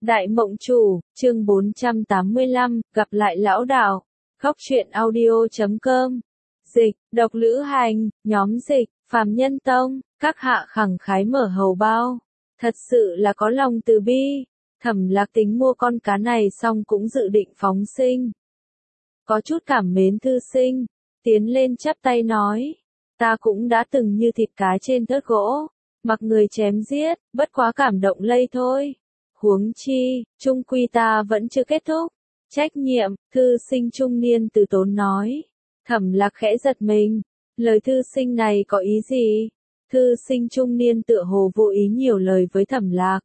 Đại Mộng Chủ, chương 485, gặp lại lão đạo. Góc truyện audio.com. Dịch, độc lữ hành, nhóm dịch, phàm nhân tông, các hạ khẳng khái mở hầu bao. Thật sự là có lòng từ bi. Thẩm Lạc tính mua con cá này xong cũng dự định phóng sinh. Có chút cảm mến thư sinh, tiến lên chắp tay nói. Ta cũng đã từng như thịt cá trên thớt gỗ, mặc người chém giết, bất quá cảm động lây thôi. Huống chi, chung quy ta vẫn chưa kết thúc. Trách nhiệm, thư sinh trung niên từ tốn nói. Thẩm Lạc khẽ giật mình. Lời thư sinh này có ý gì? Thư sinh trung niên tựa hồ vô ý nhiều lời với Thẩm Lạc.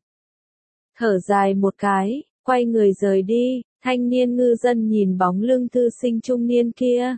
Thở dài một cái, quay người rời đi. Thanh niên ngư dân nhìn bóng lưng thư sinh trung niên kia.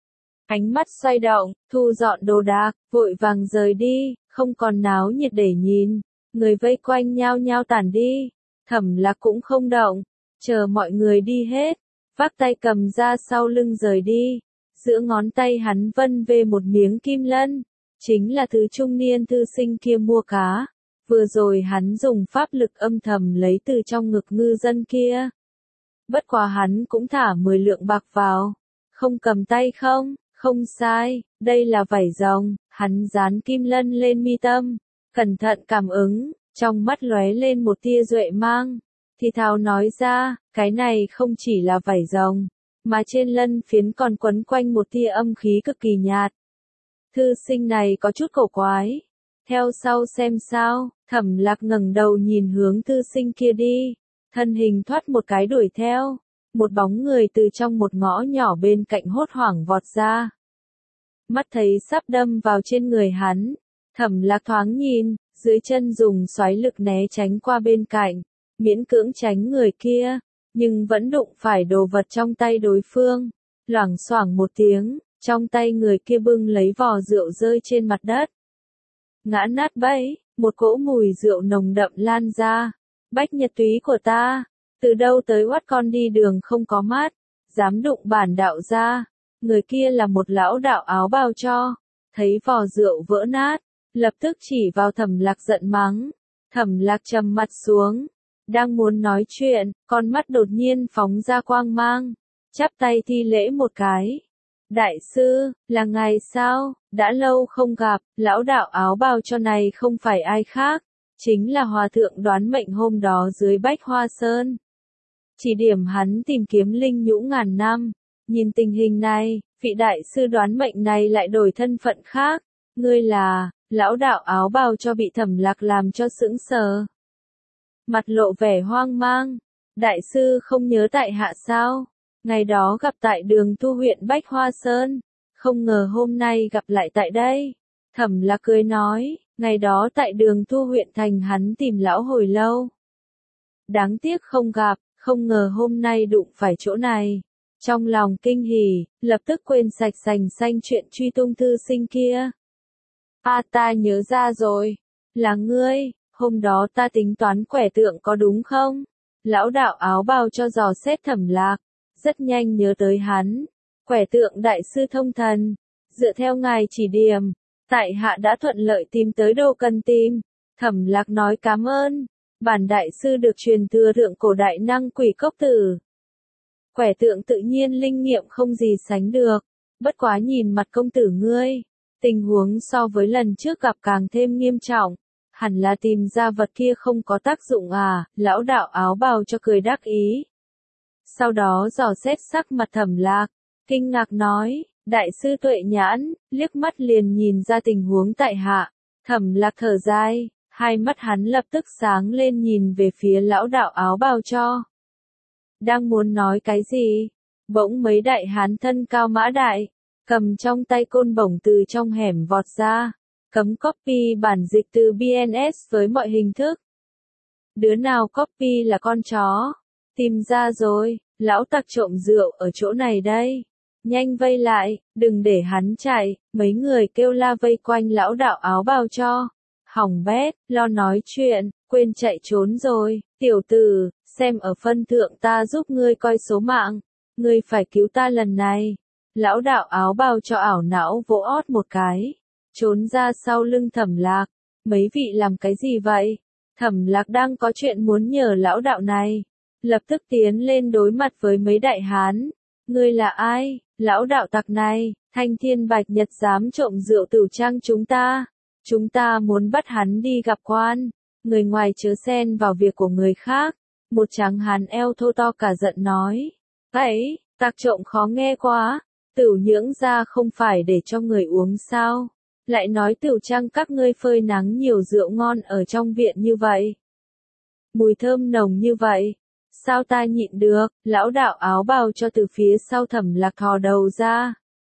Ánh mắt xoay động, thu dọn đồ đạc, vội vàng rời đi, không còn náo nhiệt để nhìn. Người vây quanh nhao nhao tản đi. Thẩm Lạc cũng không động, chờ mọi người đi hết, vác tay cầm ra sau lưng rời đi. Giữa ngón tay hắn vân về một miếng kim lân, chính là thứ trung niên thư sinh kia mua cá. Vừa rồi hắn dùng pháp lực âm thầm lấy từ trong ngực ngư dân kia. Bất quá hắn cũng thả 10 lượng bạc vào. Không cầm tay không? Không sai, đây là vảy rồng. Hắn dán kim lân lên mi tâm, cẩn thận cảm ứng. Trong mắt lóe lên một tia duệ mang, thì thào nói ra, cái này không chỉ là vảy rồng, mà trên lân phiến còn quấn quanh một tia âm khí cực kỳ nhạt. Thư sinh này có chút cổ quái. Theo sau xem sao, Thẩm Lạc ngẩng đầu nhìn hướng thư sinh kia đi, thân hình thoát một cái đuổi theo, một bóng người từ trong một ngõ nhỏ bên cạnh hốt hoảng vọt ra. Mắt thấy sắp đâm vào trên người hắn, Thẩm Lạc thoáng nhìn, dưới chân dùng xoáy lực né tránh qua bên cạnh, miễn cưỡng tránh người kia, nhưng vẫn đụng phải đồ vật trong tay đối phương. Loảng xoảng một tiếng, trong tay người kia bưng lấy vò rượu rơi trên mặt đất. Ngã nát bấy, một cỗ mùi rượu nồng đậm lan ra. Bách nhật túy của ta, từ đâu tới oắt con đi đường không có mắt, dám đụng bản đạo ra. Người kia là một lão đạo áo bào cho, thấy vò rượu vỡ nát, lập tức chỉ vào Thẩm Lạc giận mắng. Thẩm Lạc trầm mặt xuống, đang muốn nói chuyện, con mắt đột nhiên phóng ra quang mang, chắp tay thi lễ một cái. Đại sư, là ngài sao? Đã lâu không gặp. Lão đạo áo bào cho này không phải ai khác, chính là hòa thượng Đoán Mệnh hôm đó dưới Bách Hoa Sơn. Chỉ điểm hắn tìm kiếm linh nhũ ngàn năm. Nhìn tình hình này, vị đại sư Đoán Mệnh này lại đổi thân phận khác. Ngươi là... Lão đạo áo bào cho bị Thẩm Lạc làm cho sững sờ. Mặt lộ vẻ hoang mang. Đại sư không nhớ tại hạ sao? Ngày đó gặp tại đường Thu huyện Bách Hoa Sơn. Không ngờ hôm nay gặp lại tại đây. Thẩm Lạc cười nói, ngày đó tại đường Thu huyện thành hắn tìm lão hồi lâu. Đáng tiếc không gặp, không ngờ hôm nay đụng phải chỗ này. Trong lòng kinh hỉ, lập tức quên sạch sành xanh chuyện truy tung thư sinh kia. Ta nhớ ra rồi, là ngươi, hôm đó ta tính toán quẻ tượng có đúng không? Lão đạo áo bào cho dò xét Thẩm Lạc, rất nhanh nhớ tới hắn. Quẻ tượng đại sư thông thần, dựa theo ngài chỉ điểm, tại hạ đã thuận lợi tìm tới đâu cần tìm. Thẩm Lạc nói cảm ơn, bản đại sư được truyền thừa thượng cổ đại năng Quỷ Cốc Tử. Quẻ tượng tự nhiên linh nghiệm không gì sánh được, bất quá nhìn mặt công tử ngươi. Tình huống so với lần trước gặp càng thêm nghiêm trọng, hẳn là tìm ra vật kia không có tác dụng à, lão đạo áo bào cho cười đắc ý. Sau đó dò xét sắc mặt Thẩm Lạc, kinh ngạc nói, đại sư tuệ nhãn, liếc mắt liền nhìn ra tình huống tại hạ. Thẩm Lạc thở dài, hai mắt hắn lập tức sáng lên nhìn về phía lão đạo áo bào cho. Đang muốn nói cái gì, bỗng mấy đại hán thân cao mã đại, cầm trong tay côn bổng từ trong hẻm vọt ra, cấm copy bản dịch từ BNS với mọi hình thức. Đứa nào copy là con chó? Tìm ra rồi, lão tặc trộm rượu ở chỗ này đây. Nhanh vây lại, đừng để hắn chạy. Mấy người kêu la vây quanh lão đạo áo bào cho. Hỏng bét, lo nói chuyện, quên chạy trốn rồi. Tiểu tử, xem ở phân thượng ta giúp ngươi coi số mạng. Ngươi phải cứu ta lần này. Lão đạo áo bào cho ảo não vỗ ót một cái, trốn ra sau lưng Thẩm Lạc. Mấy vị làm cái gì vậy? Thẩm Lạc đang có chuyện muốn nhờ lão đạo này, lập tức tiến lên đối mặt với mấy đại hán. Ngươi là ai, lão đạo tặc này? Thanh Thiên Bạch Nhật dám trộm rượu Tửu Trang chúng ta muốn bắt hắn đi gặp quan, người ngoài chớ xen vào việc của người khác. Một tráng hán eo thô to cả giận nói, ấy, tặc trộm khó nghe quá, Tửu Nhưỡng ra không phải để cho người uống sao? Lại nói Tửu Trang các ngươi phơi nắng nhiều rượu ngon ở trong viện như vậy. Mùi thơm nồng như vậy, sao ta nhịn được? Lão đạo áo bào cho từ phía sau Thẩm Lạc thò đầu ra.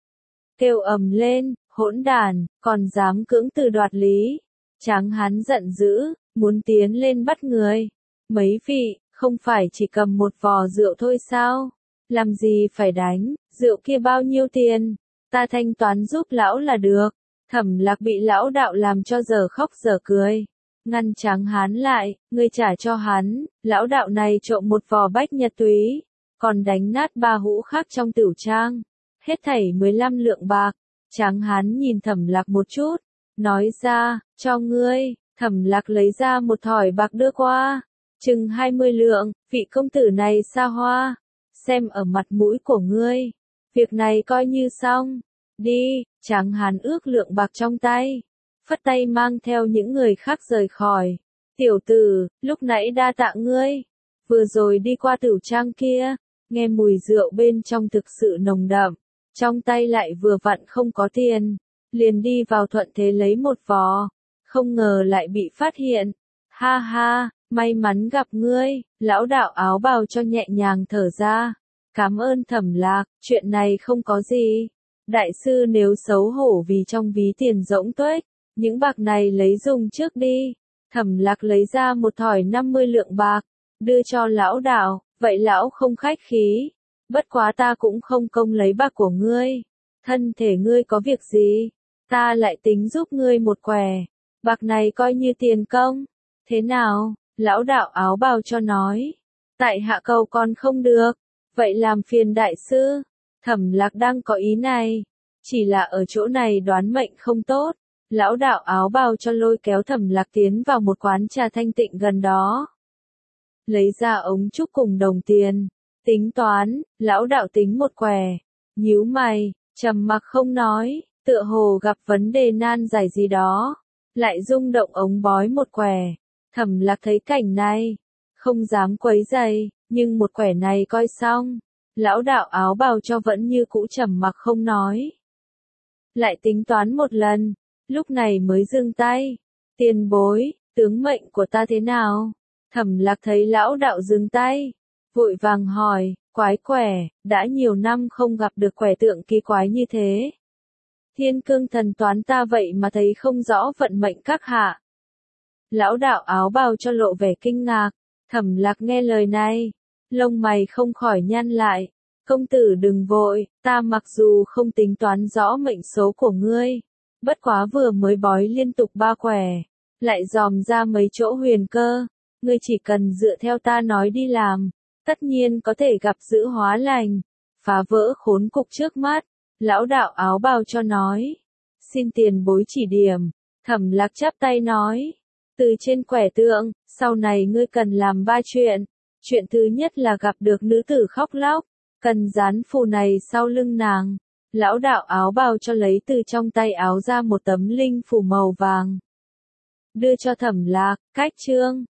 Kêu ầm lên, hỗn đàn, còn dám cưỡng từ đoạt lý. Tráng hán giận dữ, muốn tiến lên bắt người. Mấy vị, không phải chỉ cầm một vò rượu thôi sao? Làm gì phải đánh, rượu kia bao nhiêu tiền? Ta thanh toán giúp lão là được. Thẩm Lạc bị lão đạo làm cho giờ khóc giờ cười. Ngăn tráng hán lại, ngươi trả cho hắn, lão đạo này trộm một vò bách nhật túy, còn đánh nát 3 hũ khác trong Tửu Trang. Hết thảy 15 lượng bạc. Tráng hán nhìn Thẩm Lạc một chút, nói ra, cho ngươi. Thẩm Lạc lấy ra một thỏi bạc đưa qua, chừng 20 lượng, vị công tử này xa hoa, xem ở mặt mũi của ngươi, việc này coi như xong. Đi, tráng hán ước lượng bạc trong tay, phất tay mang theo những người khác rời khỏi. Tiểu tử, lúc nãy đa tạ ngươi, vừa rồi đi qua Tửu Trang kia, nghe mùi rượu bên trong thực sự nồng đậm, trong tay lại vừa vặn không có tiền, liền đi vào thuận thế lấy một vò, không ngờ lại bị phát hiện. Ha ha, may mắn gặp ngươi, lão đạo áo bào cho nhẹ nhàng thở ra. Cảm ơn Thẩm Lạc, chuyện này không có gì. Đại sư nếu xấu hổ vì trong ví tiền rỗng tuếch, những bạc này lấy dùng trước đi. Thẩm Lạc lấy ra một thỏi 50 lượng bạc, đưa cho lão đạo, vậy lão không khách khí. Bất quá ta cũng không công lấy bạc của ngươi. Thân thể ngươi có việc gì, ta lại tính giúp ngươi một quẻ. Bạc này coi như tiền công. Thế nào? Lão đạo áo bào cho nói. Tại hạ cầu còn không được. Vậy làm phiền đại sư. Thẩm Lạc đang có ý này. Chỉ là ở chỗ này đoán mệnh không tốt. Lão đạo áo bào cho lôi kéo Thẩm Lạc tiến vào một quán trà thanh tịnh gần đó. Lấy ra ống trúc cùng đồng tiền. Tính toán, lão đạo tính một quẻ. Nhíu mày, trầm mặc không nói, tựa hồ gặp vấn đề nan giải gì đó. Lại rung động ống bói một quẻ. Thẩm Lạc thấy cảnh này, không dám quấy rầy, nhưng một quẻ này coi xong. Lão đạo áo bào cho vẫn như cũ trầm mặc không nói. Lại tính toán một lần, lúc này mới dừng tay. Tiền bối, tướng mệnh của ta thế nào? Thẩm Lạc thấy lão đạo dừng tay, vội vàng hỏi, quái quẻ, đã nhiều năm không gặp được quẻ tượng kỳ quái như thế. Thiên cương thần toán ta vậy mà thấy không rõ vận mệnh các hạ. Lão đạo áo bào cho lộ vẻ kinh ngạc. Thẩm Lạc nghe lời này, lông mày không khỏi nhăn lại. Công tử đừng vội, ta mặc dù không tính toán rõ mệnh số của ngươi, bất quá vừa mới bói liên tục 3 quẻ, lại dòm ra mấy chỗ huyền cơ, ngươi chỉ cần dựa theo ta nói đi làm, tất nhiên có thể gặp giữ hóa lành, phá vỡ khốn cục trước mắt. Lão đạo áo bào cho nói, xin tiền bối chỉ điểm. Thẩm Lạc chắp tay nói, từ trên quẻ tượng, sau này ngươi cần làm 3 chuyện. Chuyện thứ nhất là gặp được nữ tử khóc lóc, cần dán phù này sau lưng nàng. Lão đạo áo bào cho lấy từ trong tay áo ra một tấm linh phù màu vàng, đưa cho Thẩm Lạc. Cách chương